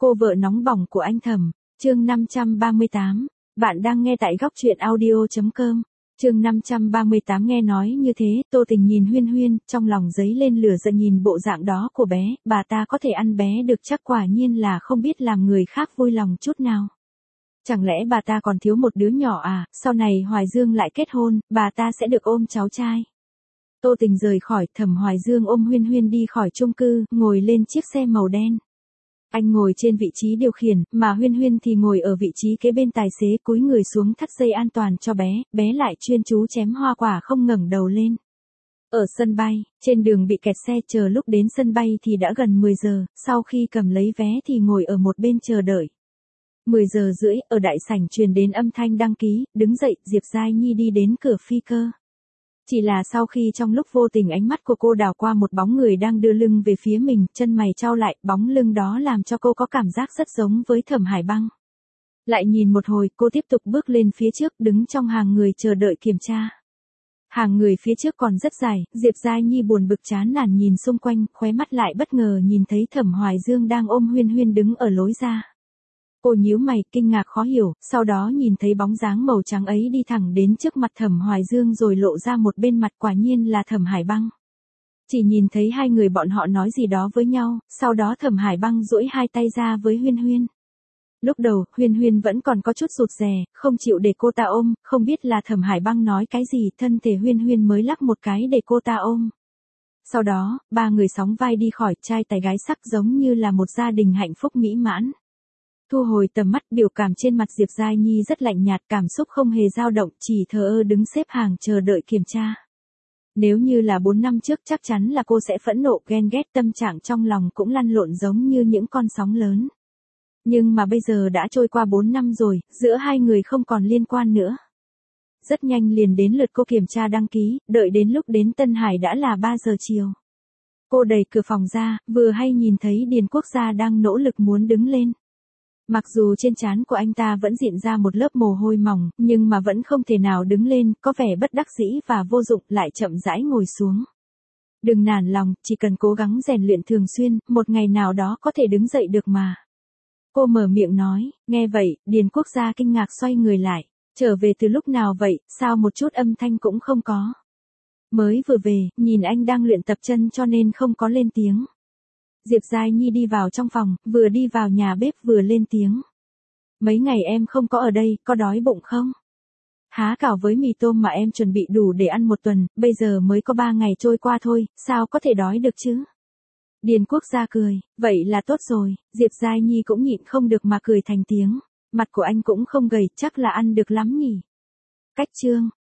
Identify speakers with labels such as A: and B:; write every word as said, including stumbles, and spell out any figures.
A: Cô vợ nóng bỏng của anh Thẩm, chương năm trăm ba mươi tám. Bạn đang nghe tại góc truyện audio chấm com. Chương năm trăm ba mươi tám. Nghe nói như thế, Tô Tình nhìn Huyên Huyên, trong lòng dấy lên lửa giận nhìn bộ dạng đó của bé, bà ta có thể ăn bé được chắc quả nhiên là không biết làm người khác vui lòng chút nào. Chẳng lẽ bà ta còn thiếu một đứa nhỏ à, sau này Hoài Dương lại kết hôn, bà ta sẽ được ôm cháu trai. Tô Tình rời khỏi, Thẩm Hoài Dương ôm Huyên Huyên đi khỏi chung cư, ngồi lên chiếc xe màu đen. Anh ngồi trên vị trí điều khiển, mà Huyên Huyên thì ngồi ở vị trí kế bên tài xế, cúi người xuống thắt dây an toàn cho bé, bé lại chuyên chú chém hoa quả không ngẩng đầu lên. Ở sân bay, trên đường bị kẹt xe chờ lúc đến sân bay thì đã gần mười giờ, sau khi cầm lấy vé thì ngồi ở một bên chờ đợi. mười giờ rưỡi, ở đại sảnh truyền đến âm thanh đăng ký, đứng dậy, Diệp Giai Nhi đi đến cửa phi cơ. Chỉ là sau khi trong lúc vô tình ánh mắt của cô đảo qua một bóng người đang đưa lưng về phía mình, chân mày chau lại, bóng lưng đó làm cho cô có cảm giác rất giống với Thẩm Hải Băng. Lại nhìn một hồi, cô tiếp tục bước lên phía trước, đứng trong hàng người chờ đợi kiểm tra. Hàng người phía trước còn rất dài, Diệp Giai Nhi buồn bực chán nản nhìn xung quanh, khóe mắt lại bất ngờ nhìn thấy Thẩm Hoài Dương đang ôm Huyên Huyên đứng ở lối ra. Cô nhíu mày, kinh ngạc khó hiểu, sau đó nhìn thấy bóng dáng màu trắng ấy đi thẳng đến trước mặt Thẩm Hoài Dương rồi lộ ra một bên mặt, quả nhiên là Thẩm Hải Băng. Chỉ nhìn thấy hai người bọn họ nói gì đó với nhau, sau đó Thẩm Hải Băng duỗi hai tay ra với Huyên Huyên. Lúc đầu, Huyên Huyên vẫn còn có chút rụt rè, không chịu để cô ta ôm, không biết là Thẩm Hải Băng nói cái gì, thân thể Huyên Huyên mới lắc một cái để cô ta ôm. Sau đó, ba người sóng vai đi khỏi, trai tài gái sắc giống như là một gia đình hạnh phúc mỹ mãn. Thu hồi tầm mắt, biểu cảm trên mặt Diệp Giai Nhi rất lạnh nhạt, cảm xúc không hề dao động, chỉ thờ ơ đứng xếp hàng chờ đợi kiểm tra. Nếu như là bốn năm trước chắc chắn là cô sẽ phẫn nộ, ghen ghét, tâm trạng trong lòng cũng lăn lộn giống như những con sóng lớn. Nhưng mà bây giờ đã trôi qua bốn năm rồi, giữa hai người không còn liên quan nữa. Rất nhanh liền đến lượt cô kiểm tra đăng ký, đợi đến lúc đến Tân Hải đã là ba giờ chiều. Cô đẩy cửa phòng ra, vừa hay nhìn thấy Điền Quốc Gia đang nỗ lực muốn đứng lên. Mặc dù trên trán của anh ta vẫn diện ra một lớp mồ hôi mỏng, nhưng mà vẫn không thể nào đứng lên, có vẻ bất đắc dĩ và vô dụng, lại chậm rãi ngồi xuống. Đừng nản lòng, chỉ cần cố gắng rèn luyện thường xuyên, một ngày nào đó có thể đứng dậy được mà. Cô mở miệng nói, nghe vậy, Điền Quốc Gia kinh ngạc xoay người lại. Trở về từ lúc nào vậy, sao một chút âm thanh cũng không có. Mới vừa về, nhìn anh đang luyện tập chân cho nên không có lên tiếng. Diệp Giai Nhi đi vào trong phòng, vừa đi vào nhà bếp vừa lên tiếng. Mấy ngày em không có ở đây, có đói bụng không? Há cảo với mì tôm mà em chuẩn bị đủ để ăn một tuần, bây giờ mới có ba ngày trôi qua thôi, sao có thể đói được chứ? Điền Quốc Gia cười, vậy là tốt rồi, Diệp Giai Nhi cũng nhịn không được mà cười thành tiếng. Mặt của anh cũng không gầy, chắc là ăn được lắm nhỉ. Cách chương.